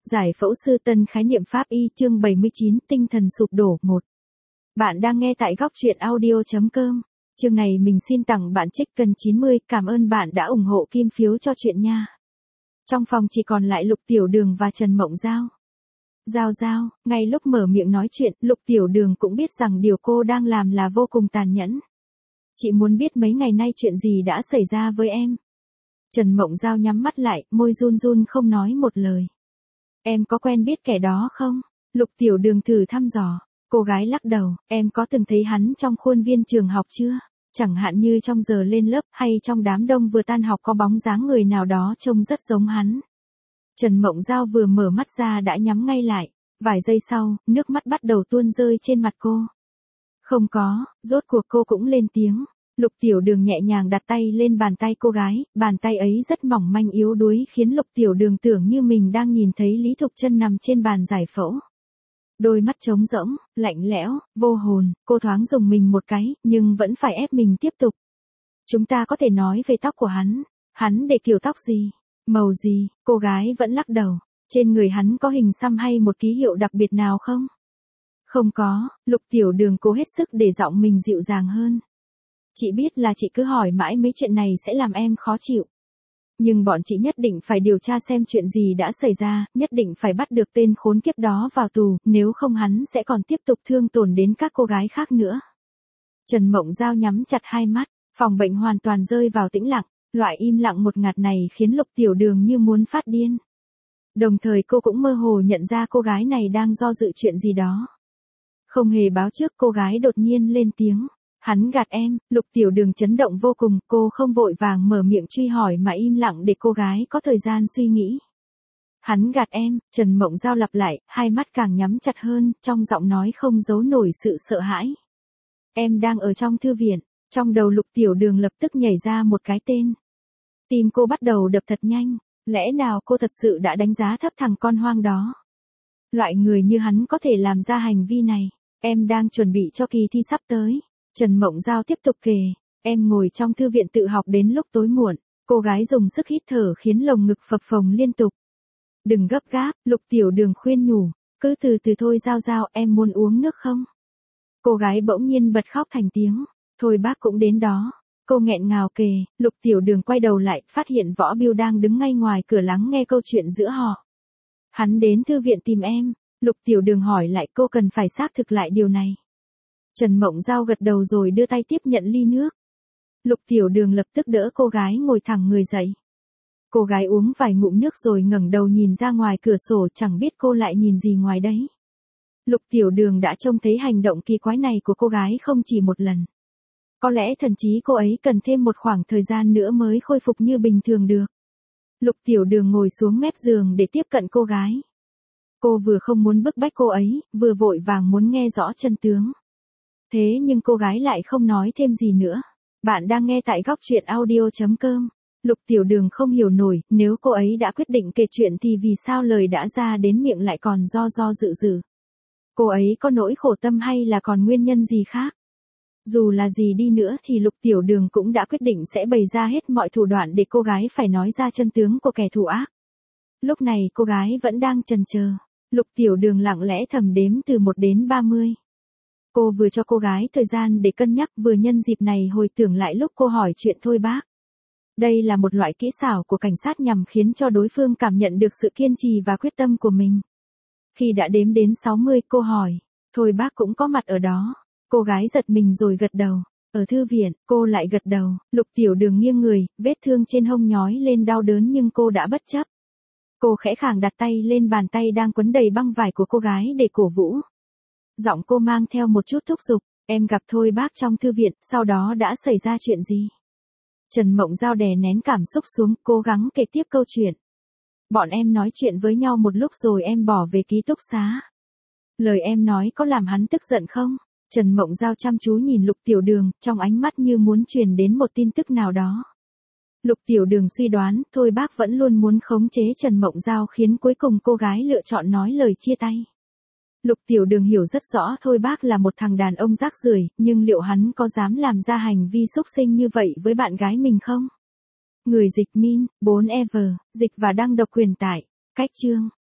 Giải phẫu sư tân khái niệm pháp y chương 79 tinh thần sụp đổ 1. Bạn đang nghe tại góc truyện audio.com. Chương này mình xin tặng bạn trích cần 90, cảm ơn bạn đã ủng hộ kim phiếu cho chuyện nha. Trong phòng chỉ còn lại Lục Tiểu Đường và Trần Mộng Giao. Giao, ngay lúc mở miệng nói chuyện, Lục Tiểu Đường cũng biết rằng điều cô đang làm là vô cùng tàn nhẫn. Chị muốn biết mấy ngày nay chuyện gì đã xảy ra với em. Trần Mộng Giao nhắm mắt lại, môi run run không nói một lời. Em có quen biết kẻ đó không? Lục Tiểu Đường thử thăm dò. Cô gái lắc đầu, em có từng thấy hắn trong khuôn viên trường học chưa? Chẳng hạn như trong giờ lên lớp hay trong đám đông vừa tan học có bóng dáng người nào đó trông rất giống hắn. Trần Mộng Giao vừa mở mắt ra đã nhắm ngay lại. Vài giây sau, nước mắt bắt đầu tuôn rơi trên mặt cô. Không có, rốt cuộc cô cũng lên tiếng. Lục Tiểu Đường nhẹ nhàng đặt tay lên bàn tay cô gái, bàn tay ấy rất mỏng manh yếu đuối khiến Lục Tiểu Đường tưởng như mình đang nhìn thấy Lý Thục Chân nằm trên bàn giải phẫu. Đôi mắt trống rỗng, lạnh lẽo, vô hồn, cô thoáng rùng mình một cái, nhưng vẫn phải ép mình tiếp tục. Chúng ta có thể nói về tóc của hắn để kiểu tóc gì, màu gì, cô gái vẫn lắc đầu. Trên người hắn có hình xăm hay một ký hiệu đặc biệt nào không? Không có, Lục Tiểu Đường cố hết sức để giọng mình dịu dàng hơn. Chị biết là chị cứ hỏi mãi mấy chuyện này sẽ làm em khó chịu. Nhưng bọn chị nhất định phải điều tra xem chuyện gì đã xảy ra, nhất định phải bắt được tên khốn kiếp đó vào tù, nếu không hắn sẽ còn tiếp tục thương tổn đến các cô gái khác nữa. Trần Mộng Giao nhắm chặt hai mắt, phòng bệnh hoàn toàn rơi vào tĩnh lặng, loại im lặng một ngạt này khiến Lục Tiểu Đường như muốn phát điên. Đồng thời cô cũng mơ hồ nhận ra cô gái này đang do dự chuyện gì đó. Không hề báo trước cô gái đột nhiên lên tiếng. Hắn gạt em, Lục Tiểu Đường chấn động vô cùng, cô không vội vàng mở miệng truy hỏi mà im lặng để cô gái có thời gian suy nghĩ. Hắn gạt em, Trần Mộng Giao lặp lại, hai mắt càng nhắm chặt hơn, trong giọng nói không giấu nổi sự sợ hãi. Em đang ở trong thư viện, trong đầu Lục Tiểu Đường lập tức nhảy ra một cái tên. Tim cô bắt đầu đập thật nhanh, lẽ nào cô thật sự đã đánh giá thấp thằng con hoang đó? Loại người như hắn có thể làm ra hành vi này, em đang chuẩn bị cho kỳ thi sắp tới. Trần Mộng Giao tiếp tục kể, em ngồi trong thư viện tự học đến lúc tối muộn, cô gái dùng sức hít thở khiến lồng ngực phập phồng liên tục. Đừng gấp gáp, Lục Tiểu Đường khuyên nhủ, cứ từ từ thôi Giao, em muốn uống nước không? Cô gái bỗng nhiên bật khóc thành tiếng, thôi bác cũng đến đó. Cô nghẹn ngào kể, Lục Tiểu Đường quay đầu lại, phát hiện Võ Biêu đang đứng ngay ngoài cửa lắng nghe câu chuyện giữa họ. Hắn đến thư viện tìm em, Lục Tiểu Đường hỏi lại, cô cần phải xác thực lại điều này. Trần Mộng Giao gật đầu rồi đưa tay tiếp nhận ly nước. Lục Tiểu Đường lập tức đỡ cô gái ngồi thẳng người dậy. Cô gái uống vài ngụm nước rồi ngẩng đầu nhìn ra ngoài cửa sổ, chẳng biết cô lại nhìn gì ngoài đấy. Lục Tiểu Đường đã trông thấy hành động kỳ quái này của cô gái không chỉ một lần. Có lẽ thậm chí cô ấy cần thêm một khoảng thời gian nữa mới khôi phục như bình thường được. Lục Tiểu Đường ngồi xuống mép giường để tiếp cận cô gái. Cô vừa không muốn bức bách cô ấy, vừa vội vàng muốn nghe rõ chân tướng. Thế nhưng cô gái lại không nói thêm gì nữa. Bạn đang nghe tại góc truyện audio.com. Lục Tiểu Đường không hiểu nổi, nếu cô ấy đã quyết định kể chuyện thì vì sao lời đã ra đến miệng lại còn do dự. Cô ấy có nỗi khổ tâm hay là còn nguyên nhân gì khác? Dù là gì đi nữa thì Lục Tiểu Đường cũng đã quyết định sẽ bày ra hết mọi thủ đoạn để cô gái phải nói ra chân tướng của kẻ thù ác. Lúc này cô gái vẫn đang chần chờ. Lục Tiểu Đường lặng lẽ thầm đếm từ 1 đến 30. Cô vừa cho cô gái thời gian để cân nhắc, vừa nhân dịp này hồi tưởng lại lúc cô hỏi chuyện thôi bác. Đây là một loại kỹ xảo của cảnh sát nhằm khiến cho đối phương cảm nhận được sự kiên trì và quyết tâm của mình. Khi đã đếm đến 60, cô hỏi, thôi bác cũng có mặt ở đó. Cô gái giật mình rồi gật đầu. Ở thư viện, cô lại gật đầu. Lục Tiểu Đường nghiêng người, vết thương trên hông nhói lên đau đớn nhưng cô đã bất chấp. Cô khẽ khàng đặt tay lên bàn tay đang quấn đầy băng vải của cô gái để cổ vũ. Giọng cô mang theo một chút thúc giục, em gặp thôi bác trong thư viện, sau đó đã xảy ra chuyện gì? Trần Mộng Giao đè nén cảm xúc xuống, cố gắng kể tiếp câu chuyện. Bọn em nói chuyện với nhau một lúc rồi em bỏ về ký túc xá. Lời em nói có làm hắn tức giận không? Trần Mộng Giao chăm chú nhìn Lục Tiểu Đường, trong ánh mắt như muốn truyền đến một tin tức nào đó. Lục Tiểu Đường suy đoán, thôi bác vẫn luôn muốn khống chế Trần Mộng Giao khiến cuối cùng cô gái lựa chọn nói lời chia tay. Lục Tiểu Đường hiểu rất rõ thôi bác là một thằng đàn ông rác rưởi, nhưng liệu hắn có dám làm ra hành vi xúc sinh như vậy với bạn gái mình không? Người dịch Min, 4 Ever, dịch và đăng độc quyền tại cách chương.